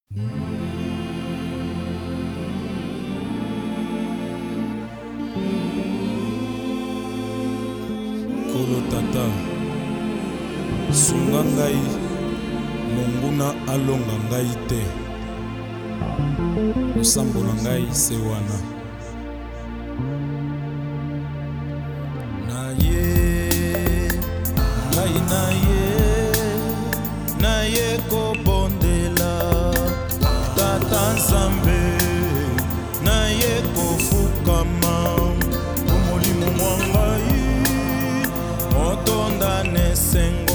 Kolo tata sunga ngai monguna alonga ngai te, losambo na ngai se wana na ye ngai na ye kobondela tata Nzambe, na ye kofukama molimo mwa ngai motonda nesengo.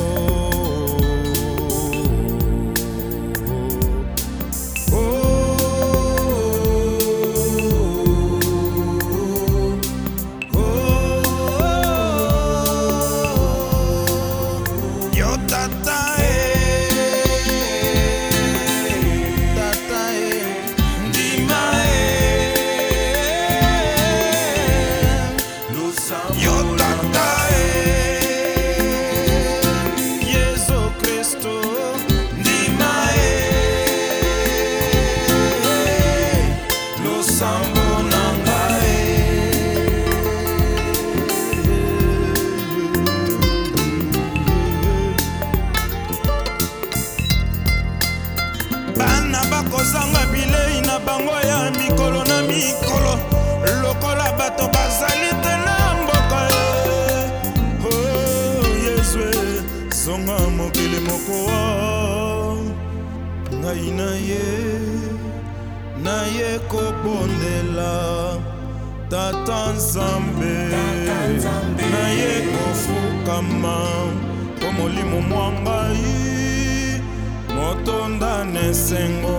Kozanga bilei na bango ya mikolo na mikolo lokola bato bazali te na mboka. Oh Yesu zonga mokili mokowa ngai na ye kobondela tata Nzambe, na ye kofukama po molimo mwa ngai motonda nesengo.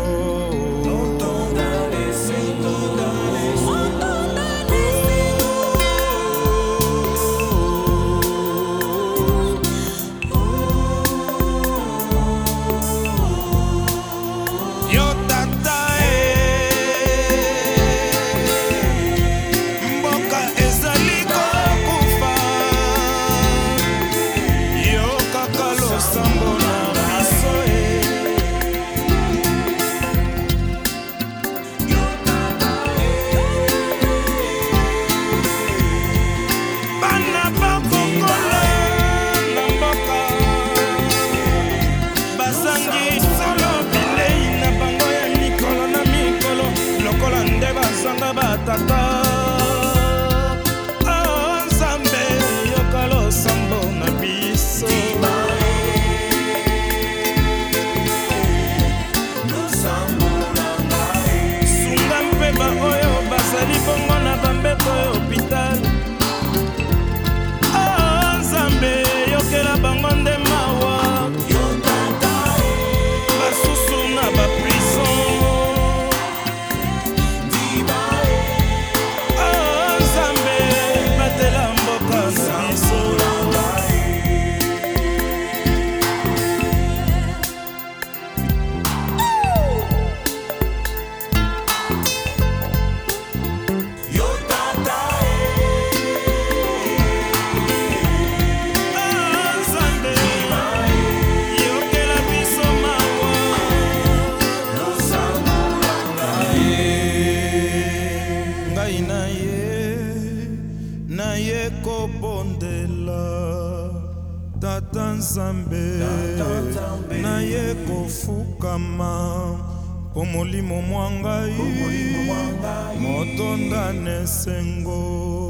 Batata Nzambe yoka losambo na biso sunga mpe ba oyo bazali bongo na bambeto ya hopital. Nzambe yokela bango nde mawa basusu na baprison. Na ye kobondela tata Nzambe, na ye kofukama po molimo mwa ngai motonda nesengo.